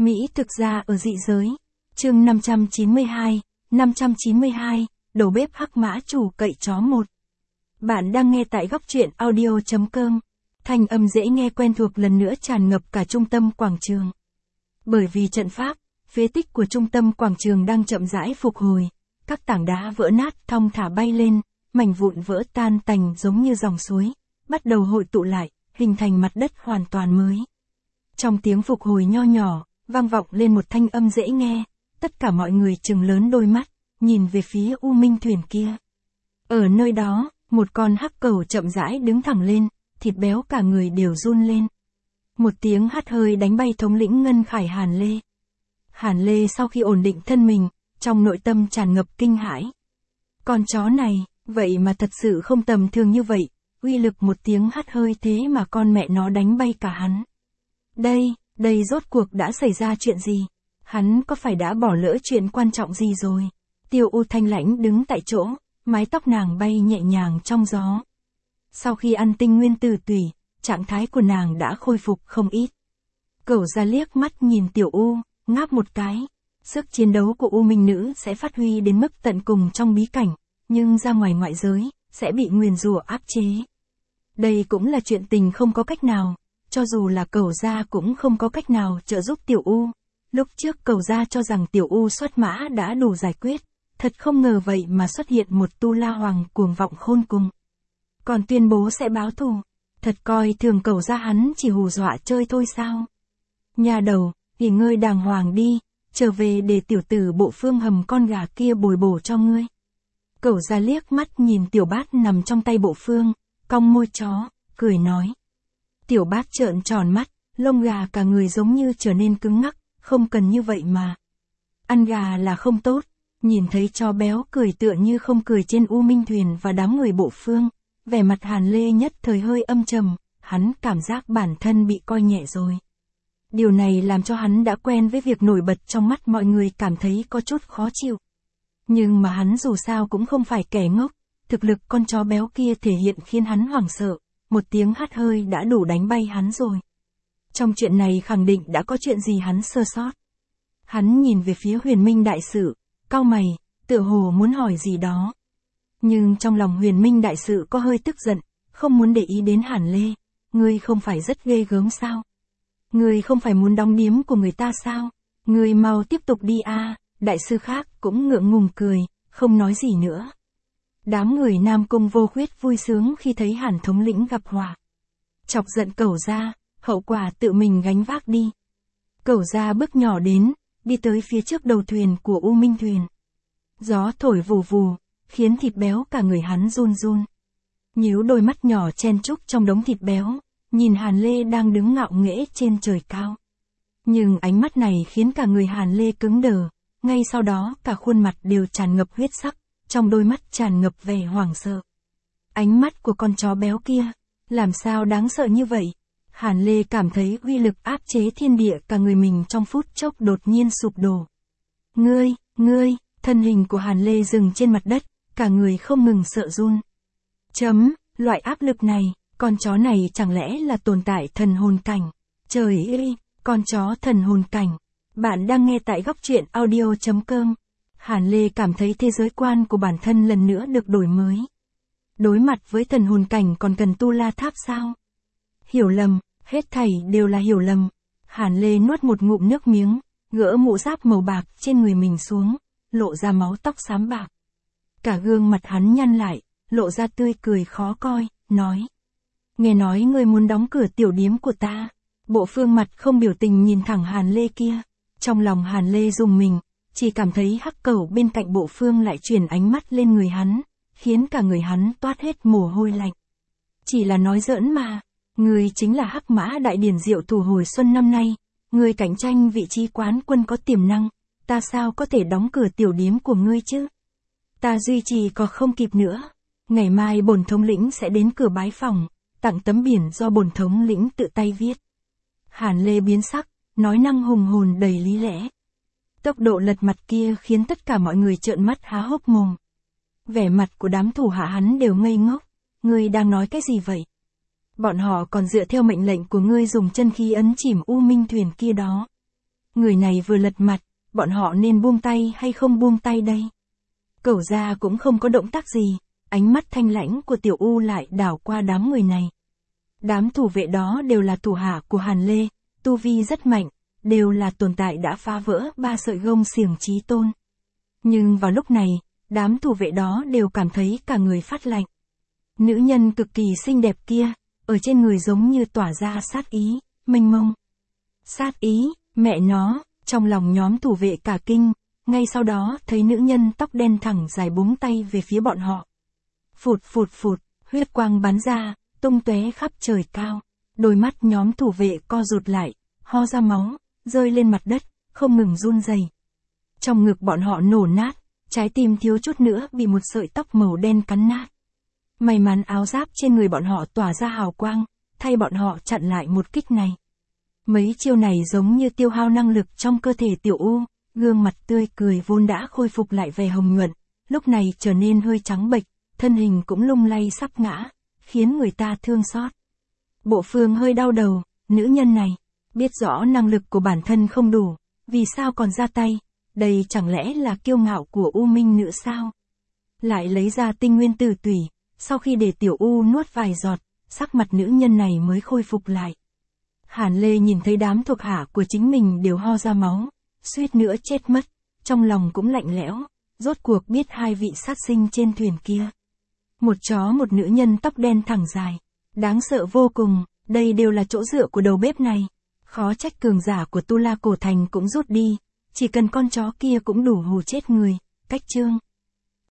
Mỹ thực ra ở dị giới. Chương 592, đầu bếp hắc mã chủ cậy chó 1. Bạn đang nghe tại góc truyện audio.com. Thanh âm dễ nghe quen thuộc lần nữa tràn ngập cả trung tâm quảng trường. Bởi vì trận pháp, phế tích của trung tâm quảng trường đang chậm rãi phục hồi, các tảng đá vỡ nát thong thả bay lên, mảnh vụn vỡ tan tành giống như dòng suối, bắt đầu hội tụ lại, hình thành mặt đất hoàn toàn mới. Trong tiếng phục hồi nho nhỏ, vang vọng lên một thanh âm dễ nghe, tất cả mọi người trừng lớn đôi mắt, nhìn về phía U Minh thuyền kia. Ở nơi đó, một con hắc cẩu chậm rãi đứng thẳng lên, thịt béo cả người đều run lên. Một tiếng hắt hơi đánh bay thống lĩnh Ngân Khải Hàn Lê. Hàn Lê sau khi ổn định thân mình, trong nội tâm tràn ngập kinh hãi. Con chó này, vậy mà thật sự không tầm thường như vậy, uy lực một tiếng hắt hơi thế mà con mẹ nó đánh bay cả hắn. Đây rốt cuộc đã xảy ra chuyện gì? Hắn có phải đã bỏ lỡ chuyện quan trọng gì rồi? Tiêu U thanh lãnh đứng tại chỗ, mái tóc nàng bay nhẹ nhàng trong gió. Sau khi ăn tinh nguyên tử tủy, trạng thái của nàng đã khôi phục không ít. Cẩu ra liếc mắt nhìn Tiểu U, ngáp một cái. Sức chiến đấu của U Minh nữ sẽ phát huy đến mức tận cùng trong bí cảnh, nhưng ra ngoài ngoại giới, sẽ bị nguyền rủa áp chế. Đây cũng là chuyện tình không có cách nào, cho dù là Cẩu gia cũng không có cách nào trợ giúp Tiểu U. Lúc trước Cẩu gia cho rằng Tiểu U xuất mã đã đủ giải quyết, thật không ngờ vậy mà xuất hiện một Tu La Hoàng cuồng vọng khôn cùng. Còn tuyên bố sẽ báo thù, thật coi thường Cẩu gia hắn chỉ hù dọa chơi thôi sao? Nhà đầu, nghỉ ngơi đàng hoàng đi, trở về để tiểu tử Bộ Phương hầm con gà kia bồi bổ cho ngươi. Cẩu gia liếc mắt nhìn Tiểu Bát nằm trong tay Bộ Phương, cong môi chó, cười nói. Tiểu Bát trợn tròn mắt, lông gà cả người giống như trở nên cứng ngắc, không cần như vậy mà. Ăn gà là không tốt, nhìn thấy chó béo cười tựa như không cười trên U Minh thuyền và đám người Bộ Phương, vẻ mặt Hàn Lê nhất thời hơi âm trầm, hắn cảm giác bản thân bị coi nhẹ rồi. Điều này làm cho hắn đã quen với việc nổi bật trong mắt mọi người cảm thấy có chút khó chịu. Nhưng mà hắn dù sao cũng không phải kẻ ngốc, thực lực con chó béo kia thể hiện khiến hắn hoảng sợ, một tiếng hắt hơi đã đủ đánh bay hắn rồi. Trong chuyện này khẳng định đã có chuyện gì hắn sơ sót. Hắn nhìn về phía Huyền Minh đại sử, cau mày, tựa hồ muốn hỏi gì đó. Nhưng trong lòng Huyền Minh đại sử có hơi tức giận, không muốn để ý đến Hàn Lê, ngươi không phải rất ghê gớm sao? Ngươi không phải muốn đóng điếm của người ta sao? Ngươi mau tiếp tục đi a. Đại sư khác cũng ngượng ngùng cười, không nói gì nữa. Đám người Nam Cung Vô Khuyết vui sướng khi thấy Hàn thống lĩnh gặp họa. Chọc giận Cẩu gia, hậu quả tự mình gánh vác đi. Cẩu gia bước nhỏ đến, đi tới phía trước đầu thuyền của U Minh thuyền. Gió thổi vù vù, khiến thịt béo cả người hắn run run. Nhíu đôi mắt nhỏ chen chúc trong đống thịt béo, nhìn Hàn Lê đang đứng ngạo nghễ trên trời cao. Nhưng ánh mắt này khiến cả người Hàn Lê cứng đờ, ngay sau đó cả khuôn mặt đều tràn ngập huyết sắc, trong đôi mắt tràn ngập vẻ hoảng sợ. Ánh mắt của con chó béo kia, làm sao đáng sợ như vậy? Hàn Lê cảm thấy uy lực áp chế thiên địa cả người mình trong phút chốc đột nhiên sụp đổ. Ngươi, thân hình của Hàn Lê dừng trên mặt đất, cả người không ngừng sợ run. Loại áp lực này, con chó này chẳng lẽ là tồn tại thần hồn cảnh? Trời ơi, con chó thần hồn cảnh. Bạn đang nghe tại góc truyện audio.com. Hàn Lê cảm thấy thế giới quan của bản thân lần nữa được đổi mới. Đối mặt với thần hồn cảnh còn cần Tu La Tháp sao? Hiểu lầm, hết thảy đều là hiểu lầm. Hàn Lê nuốt một ngụm nước miếng, gỡ mũ giáp màu bạc trên người mình xuống, lộ ra máu tóc xám bạc. Cả gương mặt hắn nhăn lại, lộ ra tươi cười khó coi, nói. Nghe nói ngươi muốn đóng cửa tiểu điếm của ta. Bộ Phương mặt không biểu tình nhìn thẳng Hàn Lê kia. Trong lòng Hàn Lê rùng mình, chỉ cảm thấy hắc cẩu bên cạnh Bộ Phương lại chuyển ánh mắt lên người hắn, khiến cả người hắn toát hết mồ hôi lạnh. Chỉ là nói giỡn mà, ngươi chính là Hắc Mã Đại Điển Diệu Thủ hồi xuân năm nay, ngươi cạnh tranh vị trí quán quân có tiềm năng, ta sao có thể đóng cửa tiểu điếm của ngươi chứ? Ta duy trì có không kịp nữa, ngày mai bổn thống lĩnh sẽ đến cửa bái phòng, tặng tấm biển do bổn thống lĩnh tự tay viết. Hàn Lê biến sắc, nói năng hùng hồn đầy lý lẽ. Tốc độ lật mặt kia khiến tất cả mọi người trợn mắt há hốc mồm. Vẻ mặt của đám thủ hạ hắn đều ngây ngốc, ngươi đang nói cái gì vậy? Bọn họ còn dựa theo mệnh lệnh của ngươi dùng chân khí ấn chìm U Minh thuyền kia đó. Người này vừa lật mặt, bọn họ nên buông tay hay không buông tay đây? Cẩu gia cũng không có động tác gì, ánh mắt thanh lãnh của Tiểu U lại đảo qua đám người này. Đám thủ vệ đó đều là thủ hạ của Hàn Lê, tu vi rất mạnh, đều là tồn tại đã phá vỡ 3 sợi gông xiềng chí tôn. Nhưng vào lúc này, đám thủ vệ đó đều cảm thấy cả người phát lạnh. Nữ nhân cực kỳ xinh đẹp kia, ở trên người giống như tỏa ra sát ý, mênh mông. Sát ý, mẹ nó, trong lòng nhóm thủ vệ cả kinh, ngay sau đó thấy nữ nhân tóc đen thẳng dài búng tay về phía bọn họ. Phụt phụt phụt, huyết quang bắn ra, tung tóe khắp trời cao. Đôi mắt nhóm thủ vệ co rụt lại, ho ra máu, rơi lên mặt đất, không ngừng run rẩy. Trong ngực bọn họ nổ nát, trái tim thiếu chút nữa bị một sợi tóc màu đen cắn nát. May mắn áo giáp trên người bọn họ tỏa ra hào quang, thay bọn họ chặn lại một kích này. Mấy chiêu này giống như tiêu hao năng lực trong cơ thể Tiểu U, gương mặt tươi cười vốn đã khôi phục lại vẻ hồng nhuận, lúc này trở nên hơi trắng bệch, thân hình cũng lung lay sắp ngã, khiến người ta thương xót. Bộ Phương hơi đau đầu, nữ nhân này, biết rõ năng lực của bản thân không đủ, vì sao còn ra tay, đây chẳng lẽ là kiêu ngạo của U Minh nữ sao? Lại lấy ra tinh nguyên tử tủy, sau khi để Tiểu U nuốt vài giọt, sắc mặt nữ nhân này mới khôi phục lại. Hàn Lê nhìn thấy đám thuộc hạ của chính mình đều ho ra máu, suýt nữa chết mất, trong lòng cũng lạnh lẽo, rốt cuộc biết hai vị sát sinh trên thuyền kia. Một chó một nữ nhân tóc đen thẳng dài, đáng sợ vô cùng, đây đều là chỗ dựa của đầu bếp này. Khó trách cường giả của Tu La Cổ Thành cũng rút đi, chỉ cần con chó kia cũng đủ hù chết người. Cách chương